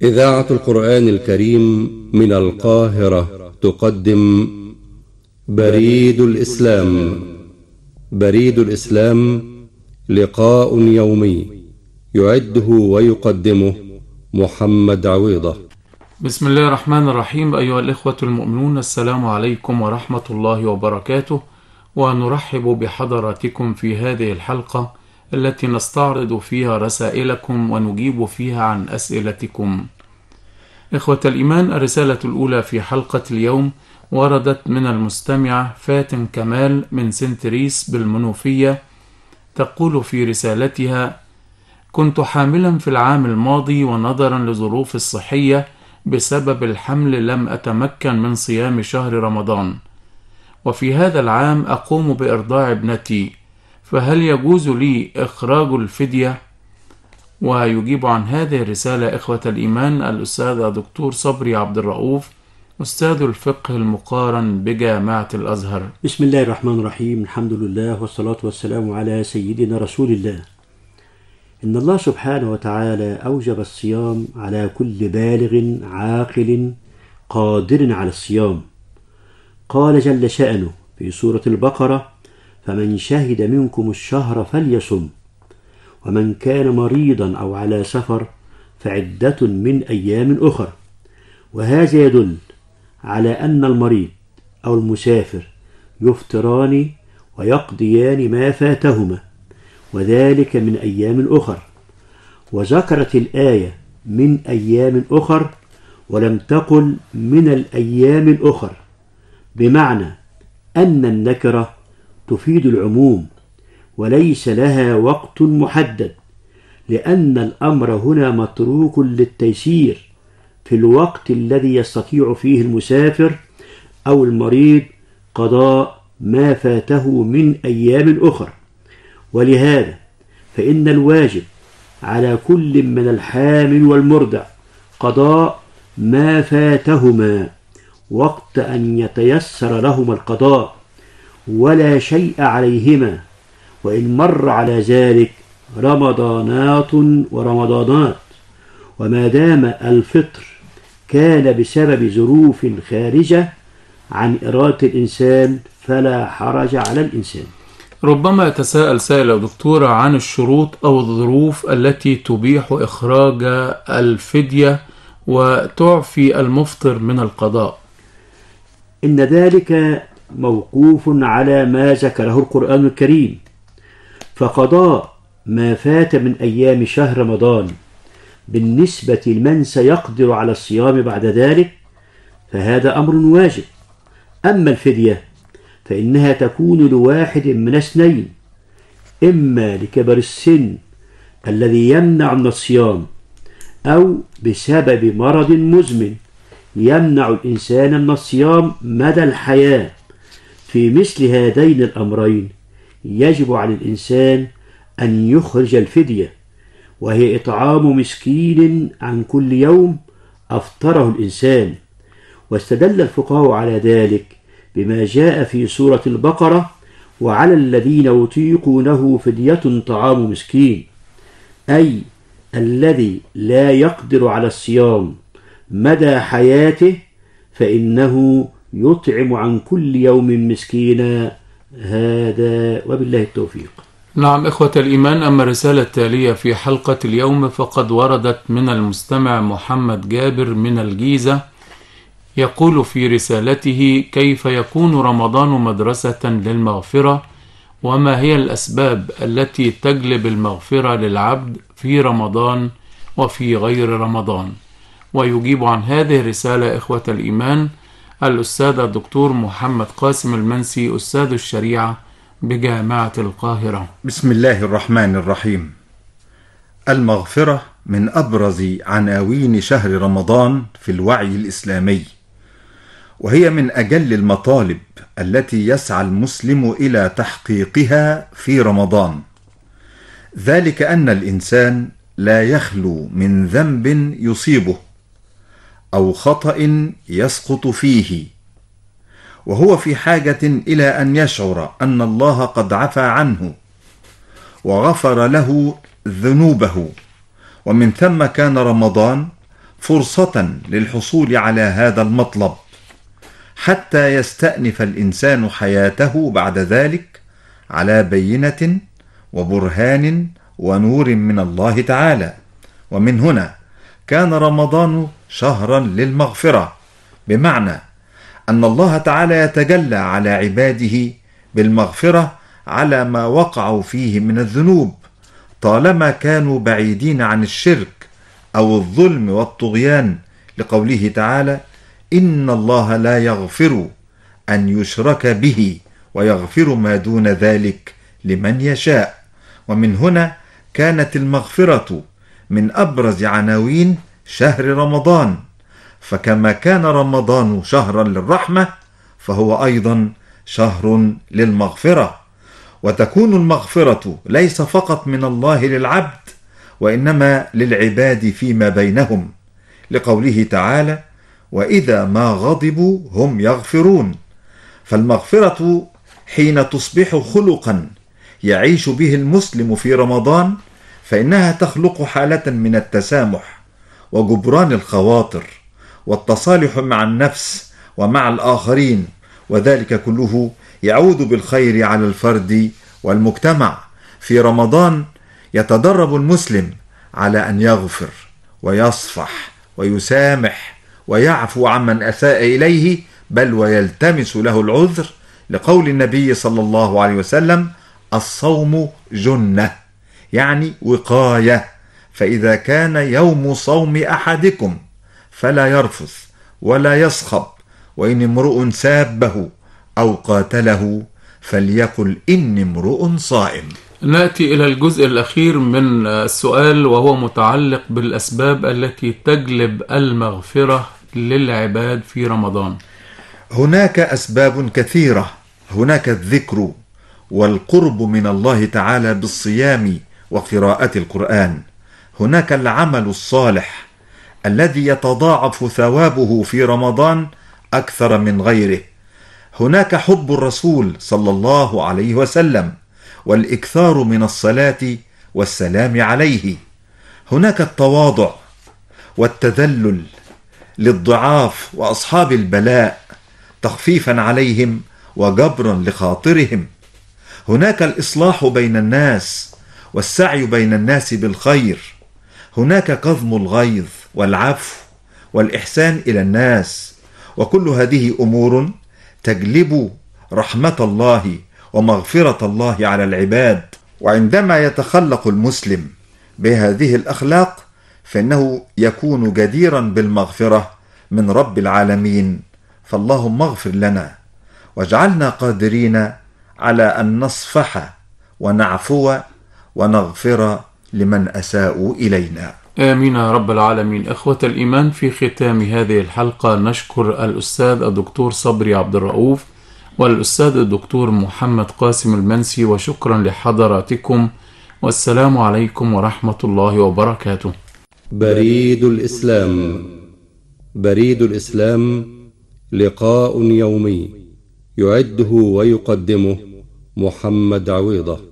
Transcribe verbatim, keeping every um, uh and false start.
إذاعة القرآن الكريم من القاهرة تقدم بريد الإسلام. بريد الإسلام لقاء يومي يعده ويقدمه محمد عويضة. بسم الله الرحمن الرحيم. أيها الإخوة المؤمنون، السلام عليكم ورحمة الله وبركاته، ونرحب بحضراتكم في هذه الحلقة التي نستعرض فيها رسائلكم ونجيب فيها عن أسئلتكم. إخوة الإيمان، الرسالة الأولى في حلقة اليوم وردت من المستمعة فاتن كمال من سنتريس بالمنوفية، تقول في رسالتها: كنت حاملا في العام الماضي، ونظرا لظروف الصحية بسبب الحمل لم أتمكن من صيام شهر رمضان، وفي هذا العام أقوم بإرضاع ابنتي، فهل يجوز لي إخراج الفدية؟ ويجيب عن هذه الرسالة إخوة الإيمان الأستاذ دكتور صبري عبد الرؤوف، أستاذ الفقه المقارن بجامعة الأزهر. بسم الله الرحمن الرحيم. الحمد لله والصلاة والسلام على سيدنا رسول الله. إن الله سبحانه وتعالى أوجب الصيام على كل بالغ عاقل قادر على الصيام. قال جل شأنه في سورة البقرة: فمن شهد منكم الشهر فليصم، ومن كان مريضا أو على سفر فعدة من أيام أخر. وهذا يدل على أن المريض أو المسافر يفطران ويقضيان ما فاتهما، وذلك من أيام أخر. وذكرت الآية من أيام أخر ولم تقل من الأيام الأخر، بمعنى أن النكرة تفيد العموم وليس لها وقت محدد، لأن الأمر هنا متروك للتيسير في الوقت الذي يستطيع فيه المسافر أو المريض قضاء ما فاته من أيام أخر. ولهذا فإن الواجب على كل من الحامل والمرضع قضاء ما فاتهما وقت أن يتيسر لهما القضاء، ولا شيء عليهما وإن مر على ذلك رمضانات ورمضانات، وما دام الفطر كان بسبب ظروف خارجة عن إرادة الإنسان فلا حرج على الإنسان. ربما يتساءل سائل دكتور عن الشروط أو الظروف التي تبيح إخراج الفدية وتعفي المفطر من القضاء. إن ذلك موقوف على ما ذكره القرآن الكريم، فقضاء ما فات من أيام شهر رمضان بالنسبة لمن سيقدر على الصيام بعد ذلك فهذا أمر واجب. أما الفدية فإنها تكون لواحد من اثنين: إما لكبر السن الذي يمنع من الصيام، أو بسبب مرض مزمن يمنع الإنسان من الصيام مدى الحياة. في مثل هذين الأمرين يجب على الإنسان أن يخرج الفدية، وهي إطعام مسكين عن كل يوم أفطره الإنسان. واستدل الفقهاء على ذلك بما جاء في سورة البقرة: وعلى الذين يطيقونه فدية طعام مسكين، أي الذي لا يقدر على الصيام مدى حياته فإنه يطعم عن كل يوم مسكينا. هذا وبالله التوفيق. نعم إخوة الإيمان، أما الرسالة التالية في حلقة اليوم فقد وردت من المستمع محمد جابر من الجيزة، يقول في رسالته: كيف يكون رمضان مدرسة للمغفرة؟ وما هي الأسباب التي تجلب المغفرة للعبد في رمضان وفي غير رمضان؟ ويجيب عن هذه الرسالة إخوة الإيمان الأستاذ الدكتور محمد قاسم المنسي، أستاذ الشريعة بجامعة القاهرة. بسم الله الرحمن الرحيم. المغفرة من أبرز عناوين شهر رمضان في الوعي الإسلامي، وهي من أجل المطالب التي يسعى المسلم إلى تحقيقها في رمضان، ذلك أن الإنسان لا يخلو من ذنب يصيبه أو خطأ يسقط فيه، وهو في حاجة إلى أن يشعر أن الله قد عفى عنه وغفر له ذنوبه، ومن ثم كان رمضان فرصة للحصول على هذا المطلب حتى يستأنف الإنسان حياته بعد ذلك على بينة وبرهان ونور من الله تعالى. ومن هنا كان رمضان شهرا للمغفرة، بمعنى أن الله تعالى يتجلى على عباده بالمغفرة على ما وقعوا فيه من الذنوب طالما كانوا بعيدين عن الشرك أو الظلم والطغيان، لقوله تعالى: إن الله لا يغفر أن يشرك به ويغفر ما دون ذلك لمن يشاء. ومن هنا كانت المغفرة من أبرز عناوين شهر رمضان، فكما كان رمضان شهرا للرحمة فهو أيضا شهر للمغفرة. وتكون المغفرة ليس فقط من الله للعبد، وإنما للعباد فيما بينهم، لقوله تعالى: وإذا ما غضبوا هم يغفرون. فالمغفرة حين تصبح خلقا يعيش به المسلم في رمضان فإنها تخلق حالة من التسامح وجبران الخواطر والتصالح مع النفس ومع الآخرين، وذلك كله يعود بالخير على الفرد والمجتمع. في رمضان يتدرب المسلم على أن يغفر ويصفح ويسامح ويعفو عمن أساء إليه، بل ويلتمس له العذر، لقول النبي صلى الله عليه وسلم: الصوم جنة، يعني وقاية. فإذا كان يوم صوم أحدكم فلا يرفث ولا يصخب، وإن امرؤ سابه أو قاتله فليقل إني امرؤ صائم. نأتي إلى الجزء الأخير من السؤال، وهو متعلق بالأسباب التي تجلب المغفرة للعباد في رمضان. هناك أسباب كثيرة. هناك الذكر والقرب من الله تعالى بالصيام وقراءة القرآن. هناك العمل الصالح الذي يتضاعف ثوابه في رمضان أكثر من غيره. هناك حب الرسول صلى الله عليه وسلم والإكثار من الصلاة والسلام عليه. هناك التواضع والتذلل للضعاف وأصحاب البلاء تخفيفا عليهم وجبرا لخاطرهم. هناك الإصلاح بين الناس والسعي بين الناس بالخير. هناك كظم الغيظ والعفو والإحسان إلى الناس، وكل هذه أمور تجلب رحمة الله ومغفرة الله على العباد. وعندما يتخلق المسلم بهذه الأخلاق فإنه يكون جديرا بالمغفرة من رب العالمين. فاللهم اغفر لنا واجعلنا قادرين على أن نصفح ونعفو ونغفر لمن أساءوا إلينا. آمين يا رب العالمين. إخوة الإيمان، في ختام هذه الحلقة نشكر الأستاذ الدكتور صبري عبد الرؤوف والأستاذ الدكتور محمد قاسم المنسي، وشكرا لحضراتكم، والسلام عليكم ورحمة الله وبركاته. بريد الإسلام. بريد الإسلام لقاء يومي يعده ويقدمه محمد عويضة.